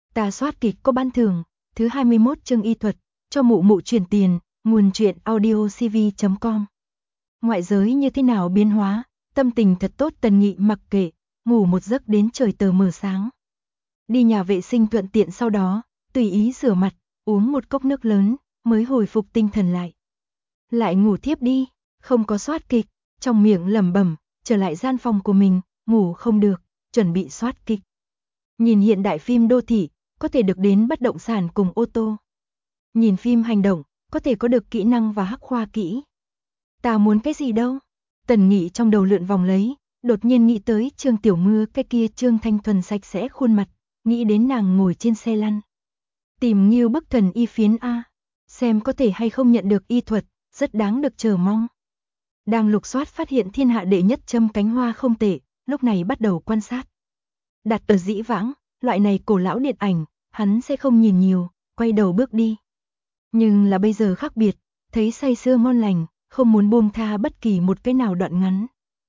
Ta soát kịch có ban thưởng, thứ 21 chương y thuật, cho mụ mụ truyền tiền, nguồn truyện audiocv.com. Ngoại giới như thế nào biến hóa, tâm tình thật tốt Tần Nghị mặc kệ, ngủ một giấc đến trời tờ mờ sáng. Đi nhà vệ sinh thuận tiện sau đó, tùy ý rửa mặt, uống một cốc nước lớn, mới hồi phục tinh thần lại. Lại ngủ thiếp đi, không có soát kịch, trong miệng lẩm bẩm, trở lại gian phòng của mình, ngủ không được, chuẩn bị soát kịch. Nhìn hiện đại phim đô thị, có thể được đến bất động sản cùng ô tô. Nhìn phim hành động, có thể có được kỹ năng và hắc khoa kỹ. Ta muốn cái gì đâu? Tần Nghị trong đầu lượn vòng lấy, đột nhiên nghĩ tới Trương Tiểu Mưa, cái kia Trương Thanh thuần sạch sẽ khuôn mặt, nghĩ đến nàng ngồi trên xe lăn. Tìm Ngưu Bức Thần y phiến A, xem có thể hay không nhận được y thuật, rất đáng được chờ mong. Đang lục soát phát hiện thiên hạ đệ nhất châm cánh hoa không tệ, lúc này bắt đầu quan sát. Đặt ở dĩ vãng, loại này cổ lão điện ảnh, hắn sẽ không nhìn nhiều, quay đầu bước đi. Nhưng là bây giờ khác biệt, thấy say sưa ngon lành, không muốn buông tha bất kỳ một cái nào đoạn ngắn.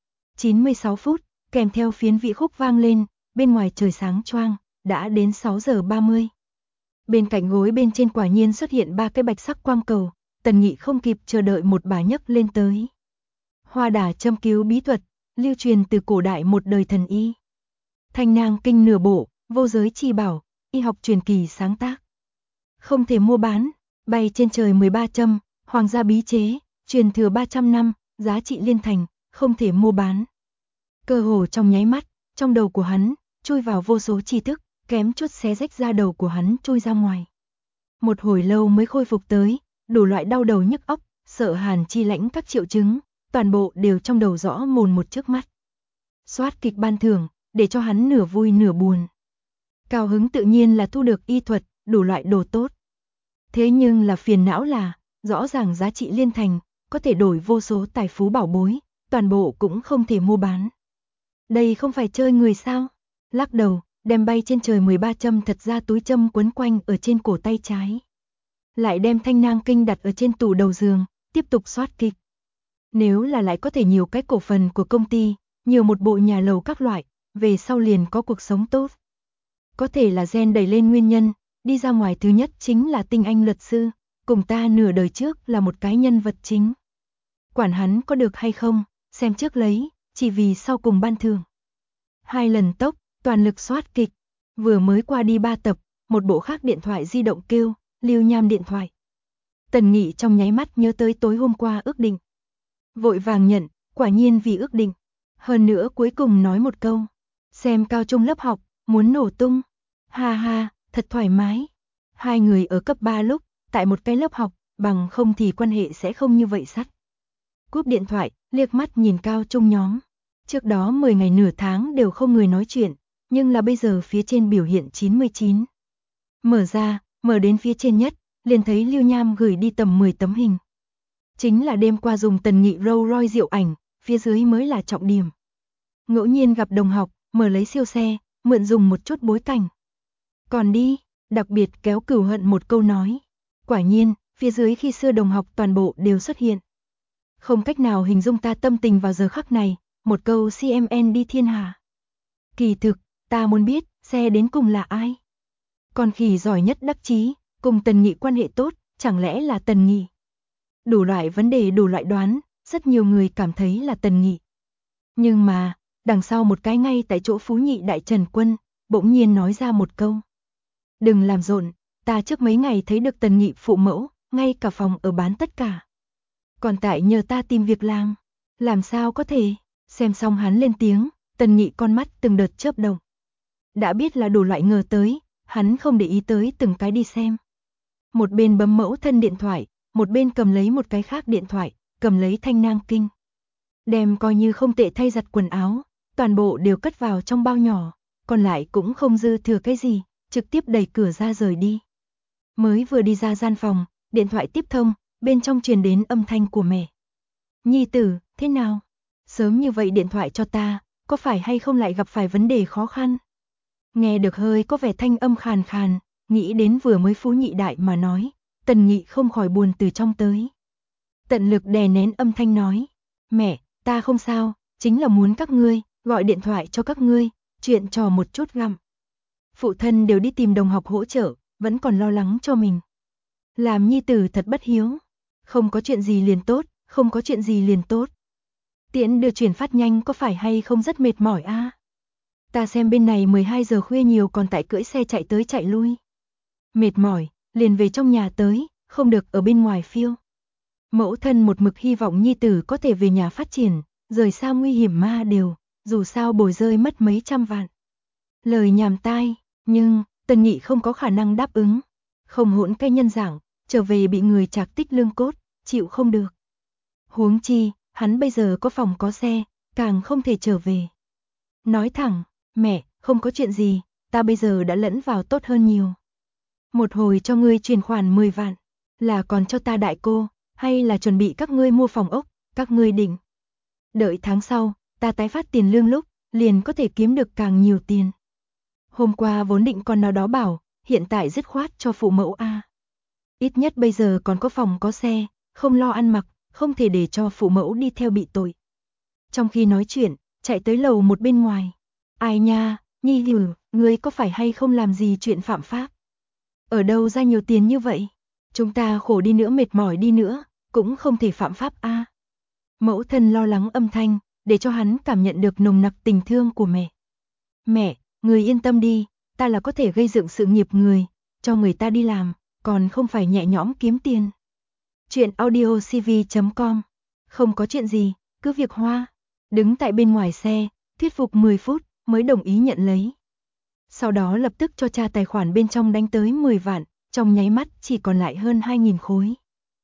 96 phút, kèm theo phiến vị khúc vang lên, bên ngoài trời sáng choang, đã đến 6 giờ 30. Bên cạnh gối bên trên quả nhiên xuất hiện 3 cái bạch sắc quang cầu, Tần Nghị không kịp chờ đợi một bà nhấc lên tới. Hoa đà châm cứu bí thuật, lưu truyền từ cổ đại một đời thần y. Thanh nang kinh nửa bộ, vô giới chi bảo, y học truyền kỳ sáng tác. Không thể mua bán, bay trên trời 13 châm, hoàng gia bí chế, truyền thừa 300 năm, giá trị liên thành, không thể mua bán. Cơ hồ trong nháy mắt, trong đầu của hắn, chui vào vô số tri thức, kém chút xé rách da đầu của hắn chui ra ngoài. Một hồi lâu mới khôi phục tới, đủ loại đau đầu nhức óc, sợ hàn chi lãnh các triệu chứng, toàn bộ đều trong đầu rõ mồn một trước mắt. Soát kịch ban thưởng, để cho hắn nửa vui nửa buồn. Cao hứng tự nhiên là thu được y thuật, đủ loại đồ tốt. Thế nhưng là phiền não là, rõ ràng giá trị liên thành, có thể đổi vô số tài phú bảo bối, toàn bộ cũng không thể mua bán. Đây không phải chơi người sao? Lắc đầu, đem bay trên trời 13 châm thật ra túi châm quấn quanh ở trên cổ tay trái. Lại đem thanh nang kinh đặt ở trên tủ đầu giường, tiếp tục soát kịch. Nếu là lại có thể nhiều cái cổ phần của công ty, nhiều một bộ nhà lầu các loại, về sau liền có cuộc sống tốt. Có thể là gen đẩy lên nguyên nhân, đi ra ngoài thứ nhất chính là tinh anh luật sư, cùng ta nửa đời trước là một cái nhân vật chính. Quản hắn có được hay không, xem trước lấy, chỉ vì sau cùng ban thưởng. 2 lần tốc, toàn lực soát kịch, vừa mới qua đi 3 tập, một bộ khác điện thoại di động kêu, Lưu Nham điện thoại. Tần Nghị trong nháy mắt nhớ tới tối hôm qua ước định. Vội vàng nhận, quả nhiên vì ước định. Hơn nữa cuối cùng nói một câu, xem cao trung lớp học, muốn nổ tung. Ha ha, thật thoải mái. Hai người ở cấp 3 lúc, tại một cái lớp học, bằng không thì quan hệ sẽ không như vậy sắt. Cúp điện thoại, liếc mắt nhìn cao trung nhóm. Trước đó 10 ngày nửa tháng đều không người nói chuyện, nhưng là bây giờ phía trên biểu hiện 99. Mở ra, mở đến phía trên nhất, liền thấy Lưu Nham gửi đi tầm 10 tấm hình. Chính là đêm qua dùng Tần Nghị Rolls Royce diệu ảnh, phía dưới mới là trọng điểm. Ngẫu nhiên gặp đồng học, mở lấy siêu xe, mượn dùng một chút bối cảnh. Còn đi, đặc biệt kéo cửu hận một câu nói. Quả nhiên, phía dưới khi xưa đồng học toàn bộ đều xuất hiện. Không cách nào hình dung ta tâm tình vào giờ khắc này, một câu CMN đi thiên hà. Kỳ thực, ta muốn biết, xe đến cùng là ai? Con khỉ giỏi nhất đắc chí, cùng Tần Nghị quan hệ tốt, chẳng lẽ là Tần Nghị? Đủ loại vấn đề đủ loại đoán, rất nhiều người cảm thấy là Tần Nghị. Nhưng mà, đằng sau một cái ngay tại chỗ Phú Nhị Đại Trần Quân, bỗng nhiên nói ra một câu. Đừng làm rộn, ta trước mấy ngày thấy được Tần Nghị phụ mẫu, ngay cả phòng ở bán tất cả. Còn tại nhờ ta tìm việc làm sao có thể, xem xong hắn lên tiếng, Tần Nghị con mắt từng đợt chớp động. Đã biết là đủ loại ngờ tới, hắn không để ý tới từng cái đi xem. Một bên bấm mẫu thân điện thoại, một bên cầm lấy một cái khác điện thoại, cầm lấy thanh nang kinh. Đem coi như không tệ thay giặt quần áo, toàn bộ đều cất vào trong bao nhỏ, còn lại cũng không dư thừa cái gì, trực tiếp đẩy cửa ra rời đi. Mới vừa đi ra gian phòng, điện thoại tiếp thông, bên trong truyền đến âm thanh của mẹ. Nhi tử, thế nào? Sớm như vậy điện thoại cho ta, có phải hay không lại gặp phải vấn đề khó khăn? Nghe được hơi có vẻ thanh âm khàn khàn, nghĩ đến vừa mới Phú Nhị Đại mà nói, Tần Nghị không khỏi buồn từ trong tới. Tận lực đè nén âm thanh nói, mẹ, ta không sao, chính là muốn các ngươi, gọi điện thoại cho các ngươi, chuyện trò một chút gặm. phụ thân đều đi tìm đồng học hỗ trợ, vẫn còn lo lắng cho mình. Làm nhi tử thật bất hiếu. Không có chuyện gì liền tốt, không có chuyện gì liền tốt. Tiễn đưa chuyển phát nhanh có phải hay không rất mệt mỏi a? Ta xem bên này 12 giờ khuya nhiều còn tại cưỡi xe chạy tới chạy lui. Mệt mỏi, liền về trong nhà tới, không được ở bên ngoài phiêu. Mẫu thân một mực hy vọng nhi tử có thể về nhà phát triển, rời xa nguy hiểm ma đều, dù sao bồi rơi mất mấy trăm vạn. Lời nhảm tai, nhưng Tần Nghị không có khả năng đáp ứng. Không hỗn cái nhân dạng, trở về bị người trạc tích lương cốt, chịu không được. Huống chi, hắn bây giờ có phòng có xe, càng không thể trở về. Nói thẳng, mẹ, không có chuyện gì, ta bây giờ đã lẫn vào tốt hơn nhiều. Một hồi cho ngươi chuyển khoản 10 vạn, là còn cho ta đại cô, hay là chuẩn bị các ngươi mua phòng ốc, các ngươi định. Đợi tháng sau, ta tái phát tiền lương lúc, liền có thể kiếm được càng nhiều tiền. Hôm qua vốn định con nào đó bảo, hiện tại dứt khoát cho phụ mẫu a. Ít nhất bây giờ còn có phòng có xe, không lo ăn mặc, không thể để cho phụ mẫu đi theo bị tội. Trong khi nói chuyện, chạy tới lầu một bên ngoài. Ai nha, Nhi Hử, ngươi có phải hay không làm gì chuyện phạm pháp? Ở đâu ra nhiều tiền như vậy? Chúng ta khổ đi nữa mệt mỏi đi nữa, cũng không thể phạm pháp a. Mẫu thân lo lắng âm thanh, để cho hắn cảm nhận được nồng nặc tình thương của mẹ. Mẹ, người yên tâm đi, ta là có thể gây dựng sự nghiệp người, cho người ta đi làm, còn không phải nhẹ nhõm kiếm tiền. Chuyện audiocv.com. Không có chuyện gì, cứ việc hoa. Đứng tại bên ngoài xe, thuyết phục 10 phút, mới đồng ý nhận lấy. Sau đó lập tức cho cha tài khoản bên trong đánh tới 10 vạn, trong nháy mắt chỉ còn lại hơn 2.000 khối.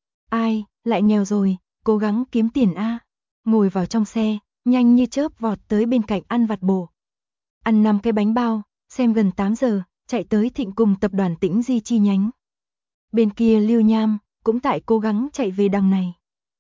Ai, lại nghèo rồi, cố gắng kiếm tiền a. Ngồi vào trong xe, nhanh như chớp vọt tới bên cạnh ăn vặt bổ. Ăn 5 cái bánh bao, xem gần 8 giờ, chạy tới Thịnh cùng tập đoàn Tĩnh Di chi nhánh. Bên kia Lưu Nham cũng tại cố gắng chạy về đằng này.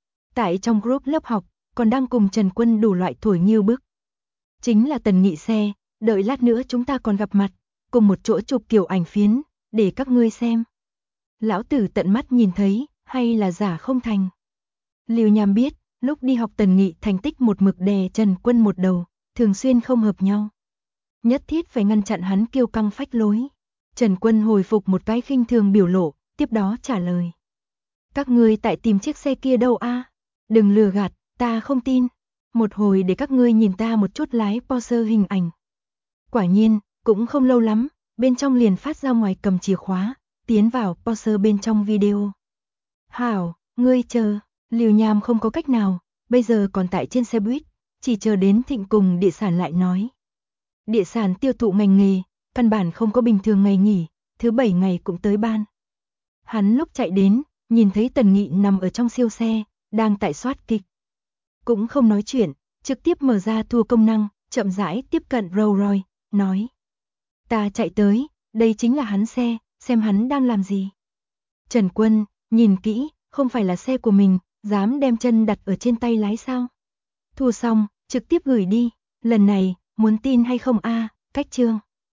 Tại trong group lớp học, còn đang cùng Trần Quân đủ loại thổi nghiêu bức. Chính là Tần Nghị xe, đợi lát nữa chúng ta còn gặp mặt, cùng một chỗ chụp kiểu ảnh phiến, để các ngươi xem. Lão tử tận mắt nhìn thấy, hay là giả không thành. Lưu Nham biết, lúc đi học Tần Nghị thành tích một mực đè Trần Quân một đầu, thường xuyên không hợp nhau. Nhất thiết phải ngăn chặn hắn kiêu căng phách lối. Trần Quân hồi phục một cái khinh thường biểu lộ, tiếp đó trả lời. Các ngươi tại tìm chiếc xe kia đâu a? Đừng lừa gạt, ta không tin. Một hồi để các ngươi nhìn ta một chút lái Porsche hình ảnh. Quả nhiên, cũng không lâu lắm, bên trong liền phát ra ngoài cầm chìa khóa, tiến vào Porsche bên trong video. Hảo, ngươi chờ, Lưu Nham không có cách nào, bây giờ còn tại trên xe buýt, chỉ chờ đến Thịnh cùng địa sản lại nói. Địa sản tiêu thụ ngành nghề, căn bản không có bình thường ngày nghỉ, thứ 7 ngày cũng tới ban. Hắn lúc chạy đến, nhìn thấy Tần Nghị nằm ở trong siêu xe, đang tại soát kịch. Cũng không nói chuyện, trực tiếp mở ra thua công năng, chậm rãi tiếp cận Rolls Royce, nói. Ta chạy tới, đây chính là hắn xe, xem hắn đang làm gì. Trần Quân, nhìn kỹ, không phải là xe của mình, dám đem chân đặt ở trên tay lái sao? Thua xong, trực tiếp gửi đi, lần này, muốn tin hay không a, cách chương.